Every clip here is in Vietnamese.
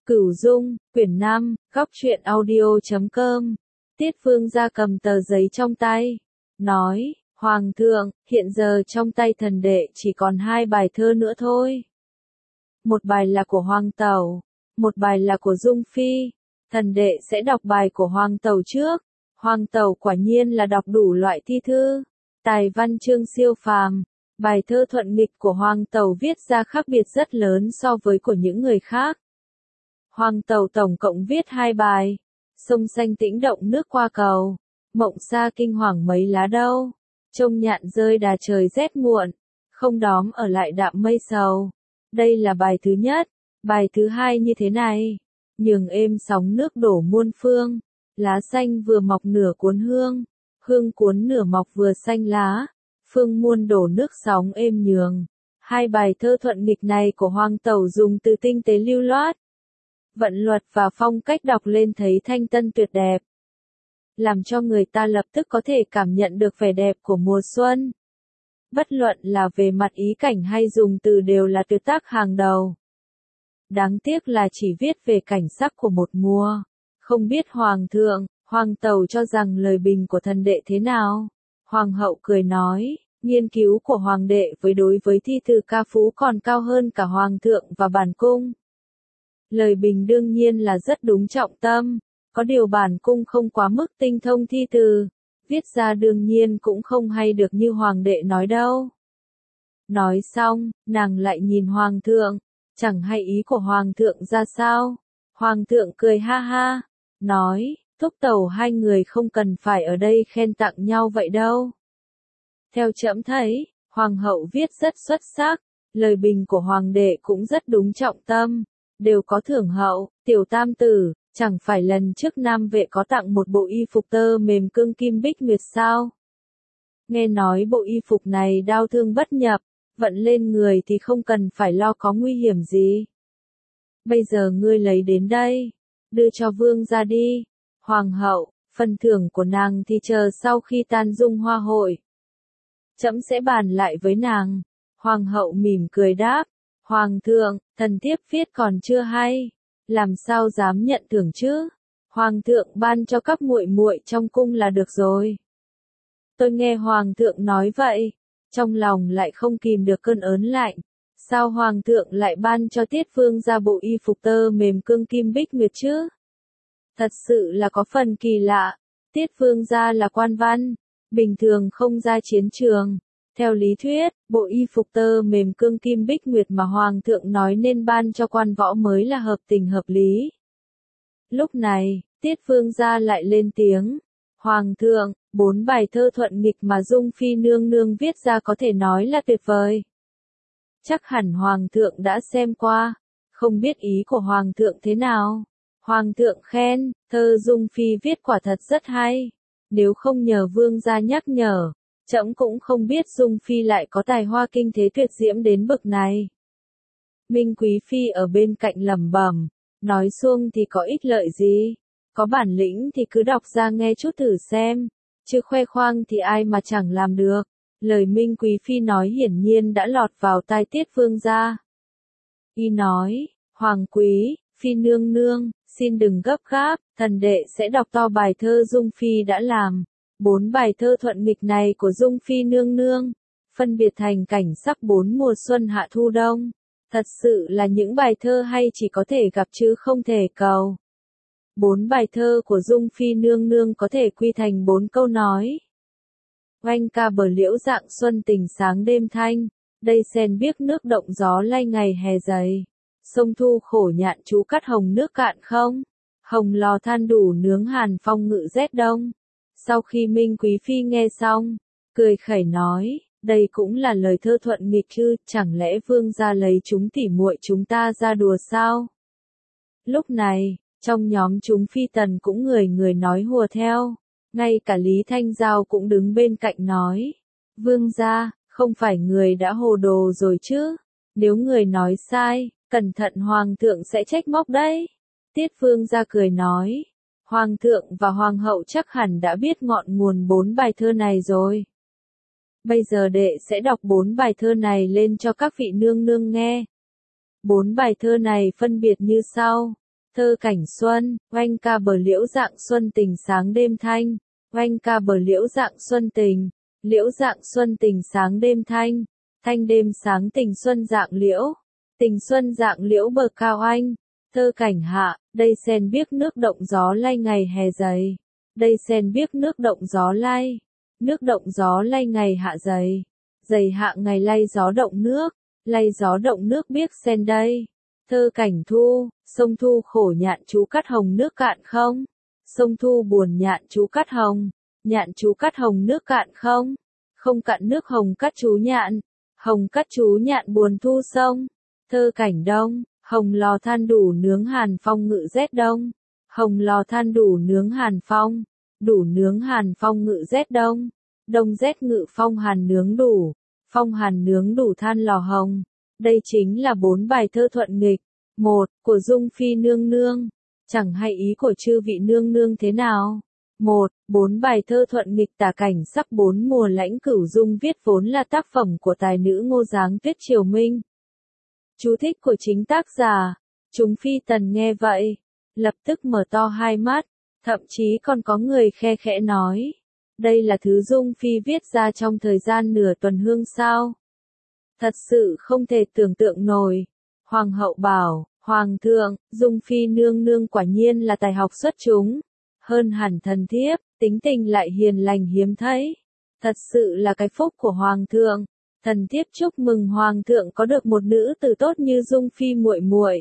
Cửu Dung, quyển 5, góc truyện audio.com. Tiết Vương ra cầm tờ giấy trong tay, nói, Hoàng thượng, hiện giờ trong tay thần đệ chỉ còn 2 bài thơ nữa thôi. Một bài là của Hoàng Tẩu, một bài là của Dung Phi. Thần đệ sẽ đọc bài của Hoàng Tẩu trước. Hoàng Tẩu quả nhiên là đọc đủ loại thi thư, tài văn chương siêu phàm. Bài thơ thuận nghịch của Hoàng Tẩu viết ra khác biệt rất lớn so với của những người khác. Hoàng Tẩu tổng cộng viết 2 bài, sông xanh tĩnh động nước qua cầu, mộng xa kinh hoàng mấy lá đâu, trông nhạn rơi đà trời rét muộn, không đóm ở lại đạm mây sầu. Đây là bài thứ nhất. Bài thứ hai như thế này, nhường êm sóng nước đổ muôn phương, lá xanh vừa mọc nửa cuốn hương, hương cuốn nửa mọc vừa xanh lá, phương muôn đổ nước sóng êm nhường. 2 bài thơ thuận nghịch này của Hoàng Tẩu dùng từ tinh tế lưu loát, vận luật và phong cách đọc lên thấy thanh tân tuyệt đẹp, làm cho người ta lập tức có thể cảm nhận được vẻ đẹp của mùa xuân. Bất luận là về mặt ý cảnh hay dùng từ đều là tuyệt tác hàng đầu. Đáng tiếc là chỉ viết về cảnh sắc của một mùa. Không biết Hoàng thượng, Hoàng Tẩu cho rằng lời bình của thần đệ thế nào? Hoàng hậu cười nói, nghiên cứu của Hoàng đệ đối với thi thư ca phú còn cao hơn cả Hoàng thượng và bản cung. Lời bình đương nhiên là rất đúng trọng tâm, có điều bản cung không quá mức tinh thông thi từ, viết ra đương nhiên cũng không hay được như Hoàng đệ nói đâu. Nói xong, nàng lại nhìn Hoàng thượng, chẳng hay ý của Hoàng thượng ra sao. Hoàng thượng cười ha ha, nói, Thúc Tẩu hai người không cần phải ở đây khen tặng nhau vậy đâu. Theo trẫm thấy, Hoàng hậu viết rất xuất sắc, lời bình của Hoàng đệ cũng rất đúng trọng tâm, đều có thưởng hậu. Tiểu tam tử, chẳng phải lần trước Nam Vệ có tặng một bộ y phục tơ mềm cương kim bích nguyệt sao? Nghe nói bộ y phục này đao thương bất nhập, vận lên người thì không cần phải lo có nguy hiểm gì. Bây giờ ngươi lấy đến đây, đưa cho vương ra đi. Hoàng hậu, phần thưởng của nàng thì chờ sau khi tan dung hoa hội, trẫm sẽ bàn lại với nàng. Hoàng hậu mỉm cười đáp, Hoàng thượng, thần thiếp viết còn chưa hay, làm sao dám nhận thưởng chứ? Hoàng thượng ban cho các muội muội trong cung là được rồi. Tôi nghe Hoàng thượng nói vậy, trong lòng lại không kìm được cơn ớn lạnh. Sao Hoàng thượng lại ban cho Tiết Vương ra bộ y phục tơ mềm cương kim bích nguyệt chứ? Thật sự là có phần kỳ lạ. Tiết Vương ra là quan văn, bình thường không ra chiến trường. Theo lý thuyết, bộ y phục tơ mềm cương kim bích nguyệt mà Hoàng thượng nói nên ban cho quan võ mới là hợp tình hợp lý. Lúc này, Tiết Vương ra lại lên tiếng, Hoàng thượng, 4 bài thơ thuận nghịch mà Dung Phi nương nương viết ra có thể nói là tuyệt vời. Chắc hẳn Hoàng thượng đã xem qua, không biết ý của Hoàng thượng thế nào. Hoàng thượng khen, thơ Dung Phi viết quả thật rất hay. Nếu không nhờ vương gia nhắc nhở, trẫm cũng không biết Dung Phi lại có tài hoa kinh thế tuyệt diễm đến bậc này. Minh Quý Phi ở bên cạnh lẩm bẩm, nói xuông thì có ích lợi gì, có bản lĩnh thì cứ đọc ra nghe chút thử xem, chứ khoe khoang thì ai mà chẳng làm được. Lời Minh Quý Phi nói hiển nhiên đã lọt vào tai Tiết Vương gia. Y nói, Hoàng quý, Phi nương nương, xin đừng gấp gáp, thần đệ sẽ đọc to bài thơ Dung Phi đã làm. 4 bài thơ thuận nghịch này của Dung Phi nương nương, phân biệt thành cảnh sắc 4 mùa xuân hạ thu đông. Thật sự là những bài thơ hay chỉ có thể gặp chứ không thể cầu. 4 bài thơ của Dung Phi nương nương có thể quy thành 4 câu nói. Oanh ca bờ liễu dạng xuân tình sáng đêm thanh, đây sen biếc nước động gió lay ngày hè dày. Sông thu khổ nhạn chú cắt hồng nước cạn không, hồng lò than đủ nướng hàn phong ngự rét đông. Sau khi Minh Quý Phi nghe xong, cười khẩy nói, đây cũng là lời thơ thuận nghịch chứ, chẳng lẽ vương gia lấy chúng tỉ muội chúng ta ra đùa sao? Lúc này, trong nhóm chúng phi tần cũng người người nói hùa theo, ngay cả Lý Thanh Giao cũng đứng bên cạnh nói, vương gia, không phải người đã hồ đồ rồi chứ, nếu người nói sai, cẩn thận Hoàng thượng sẽ trách móc đấy. Tiết Vương gia cười nói, Hoàng thượng và Hoàng hậu chắc hẳn đã biết ngọn nguồn 4 bài thơ này rồi. Bây giờ đệ sẽ đọc 4 bài thơ này lên cho các vị nương nương nghe. 4 bài thơ này phân biệt như sau. Thơ cảnh xuân, oanh ca bờ liễu dạng xuân tình sáng đêm thanh, oanh ca bờ liễu dạng xuân tình, liễu dạng xuân tình sáng đêm thanh, thanh đêm sáng tình xuân dạng liễu, tình xuân dạng liễu bờ cao anh. Thơ cảnh hạ, đây sen biếc nước động gió lay ngày hè dày, đây sen biếc nước động gió lay, nước động gió lay ngày hạ dày, dày hạ ngày lay gió động nước, lay gió động nước biếc sen đây. Thơ cảnh thu, sông thu khổ nhạn chú cắt hồng nước cạn không? Sông thu buồn nhạn chú cắt hồng nước cạn không? Không cạn nước hồng cắt chú nhạn buồn thu sông. Thơ cảnh đông, hồng lò than đủ nướng hàn phong ngự rét đông. Hồng lò than đủ nướng hàn phong ngự rét đông. Đông rét ngự phong hàn nướng đủ than lò hồng. Đây chính là 4 bài thơ thuận nghịch. 1. Của Dung Phi nương nương. Chẳng hay ý của chư vị nương nương thế nào? 1. 4 bài thơ thuận nghịch tả cảnh sắc 4 mùa lãnh cửu dung viết vốn là tác phẩm của tài nữ Ngô Giáng Tuyết Triều Minh. Chú thích của chính tác giả. Chúng phi tần nghe vậy, lập tức mở to hai mắt, thậm chí còn có người khe khẽ nói. Đây là thứ Dung Phi viết ra trong thời gian nửa tuần hương sao? Thật sự không thể tưởng tượng nổi. Hoàng hậu bảo, Hoàng thượng, Dung Phi nương nương quả nhiên là tài học xuất chúng. Hơn hẳn thần thiếp, tính tình lại hiền lành hiếm thấy. Thật sự là cái phúc của Hoàng thượng. Thần thiếp chúc mừng Hoàng thượng có được một nữ tử tốt như Dung Phi muội muội.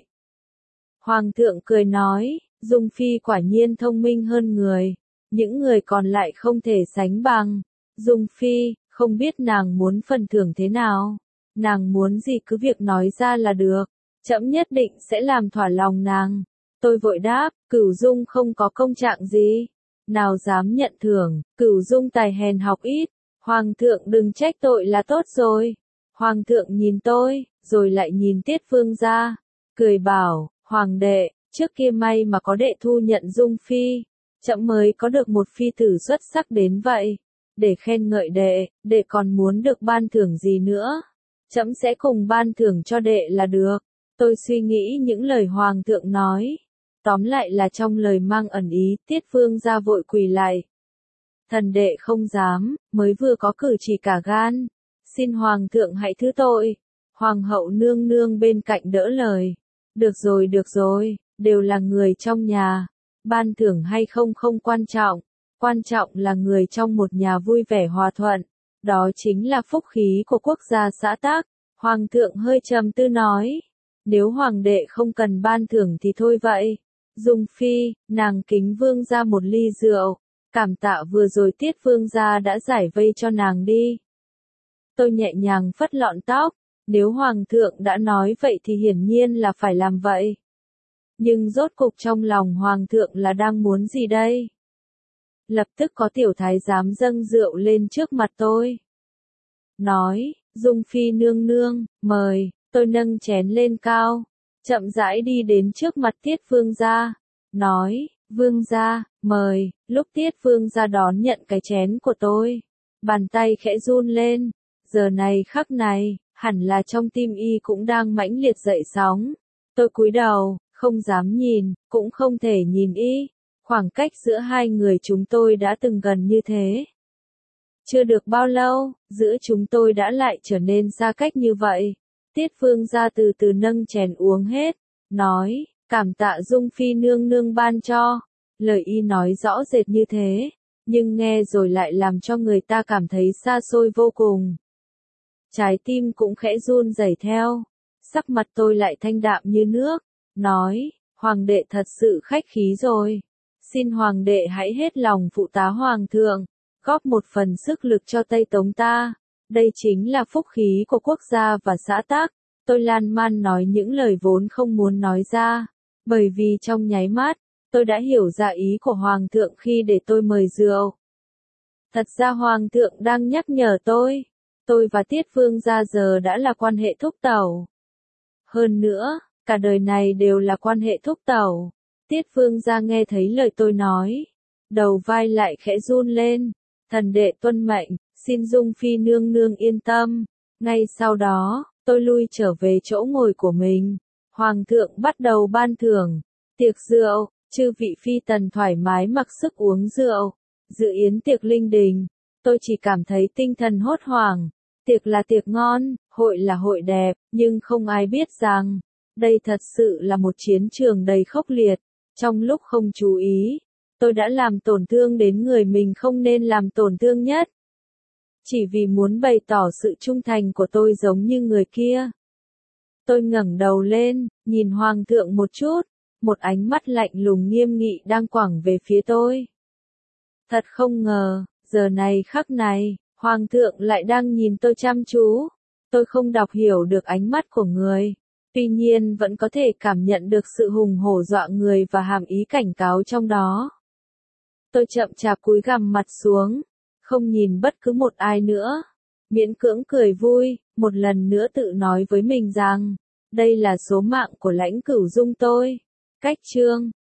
Hoàng thượng cười nói, Dung Phi quả nhiên thông minh hơn người. Những người còn lại không thể sánh bằng. Dung Phi, không biết nàng muốn phần thưởng thế nào. Nàng muốn gì cứ việc nói ra là được. Trẫm nhất định sẽ làm thỏa lòng nàng. Tôi vội đáp, Cửu Dung không có công trạng gì. Nào dám nhận thưởng, Cửu Dung tài hèn học ít. Hoàng thượng đừng trách tội là tốt rồi. Hoàng thượng nhìn tôi, rồi lại nhìn Tiết Vương gia. Cười bảo, Hoàng đệ, trước kia may mà có đệ thu nhận Dung Phi. Trẫm mới có được một phi tử xuất sắc đến vậy. Để khen ngợi đệ còn muốn được ban thưởng gì nữa? Trẫm sẽ cùng ban thưởng cho đệ là được. Tôi suy nghĩ những lời Hoàng thượng nói. Tóm lại là trong lời mang ẩn ý, Tiết Vương gia vội quỳ lại. Thần đệ không dám, mới vừa có cử chỉ cả gan. Xin Hoàng thượng hãy thứ tội. Hoàng hậu nương nương bên cạnh đỡ lời. Được rồi, đều là người trong nhà. Ban thưởng hay không không quan trọng. Quan trọng là người trong một nhà vui vẻ hòa thuận. Đó chính là phúc khí của quốc gia xã tắc. Hoàng thượng hơi trầm tư nói. Nếu hoàng đệ không cần ban thưởng thì thôi vậy. Dung Phi, nàng kính vương ra một ly rượu. Cảm tạ vừa rồi Tiết Vương gia đã giải vây cho nàng đi. Tôi nhẹ nhàng phất lọn tóc. Nếu Hoàng thượng đã nói vậy thì hiển nhiên là phải làm vậy. Nhưng rốt cục trong lòng Hoàng thượng là đang muốn gì đây? Lập tức có tiểu thái giám dâng rượu lên trước mặt tôi. Nói, Dung Phi nương nương, mời. Tôi nâng chén lên cao. Chậm rãi đi đến trước mặt Tiết Vương gia. Nói, Vương gia, mời. Lúc Tiết Vương gia đón nhận cái chén của tôi. Bàn tay khẽ run lên. Giờ này khắc này, hẳn là trong tim y cũng đang mãnh liệt dậy sóng. Tôi cúi đầu, không dám nhìn, cũng không thể nhìn y. Khoảng cách giữa hai người chúng tôi đã từng gần như thế. Chưa được bao lâu, giữa chúng tôi đã lại trở nên xa cách như vậy. Tiết Vương gia từ từ nâng chén uống hết. Nói, cảm tạ Dung Phi nương nương ban cho. Lời y nói rõ rệt như thế. Nhưng nghe rồi lại làm cho người ta cảm thấy xa xôi vô cùng. Trái tim cũng khẽ run rẩy theo. Sắc mặt tôi lại thanh đạm như nước. Nói, Hoàng đệ thật sự khách khí rồi. Xin Hoàng đệ hãy hết lòng phụ tá Hoàng thượng. Góp một phần sức lực cho Tây Tống ta. Đây chính là phúc khí của quốc gia và xã tắc. Tôi lan man nói những lời vốn không muốn nói ra. Bởi vì trong nháy mắt, tôi đã hiểu ra ý của Hoàng thượng khi để tôi mời rượu. Thật ra Hoàng thượng đang nhắc nhở tôi. Tôi và Tiết Vương gia giờ đã là quan hệ thúc tẩu. Hơn nữa, cả đời này đều là quan hệ thúc tẩu. Tiết Vương gia nghe thấy lời tôi nói. Đầu vai lại khẽ run lên. Thần đệ tuân mệnh, xin Dung Phi nương nương yên tâm. Ngay sau đó, tôi lui trở về chỗ ngồi của mình. Hoàng thượng bắt đầu ban thưởng. Tiệc rượu, chư vị phi tần thoải mái mặc sức uống rượu, dự yến tiệc linh đình, tôi chỉ cảm thấy tinh thần hốt hoảng. Tiệc là tiệc ngon, hội là hội đẹp, nhưng không ai biết rằng, đây thật sự là một chiến trường đầy khốc liệt. Trong lúc không chú ý, tôi đã làm tổn thương đến người mình không nên làm tổn thương nhất. Chỉ vì muốn bày tỏ sự trung thành của tôi giống như người kia. Tôi ngẩng đầu lên, nhìn Hoàng thượng một chút, một ánh mắt lạnh lùng nghiêm nghị đang quẳng về phía tôi. Thật không ngờ, giờ này khắc này, Hoàng thượng lại đang nhìn tôi chăm chú. Tôi không đọc hiểu được ánh mắt của người, tuy nhiên vẫn có thể cảm nhận được sự hùng hổ dọa người và hàm ý cảnh cáo trong đó. Tôi chậm chạp cúi gằm mặt xuống, không nhìn bất cứ một ai nữa. Miễn cưỡng cười vui, một lần nữa tự nói với mình rằng, đây là số mạng của Lãnh Cửu Dung tôi. Cách chương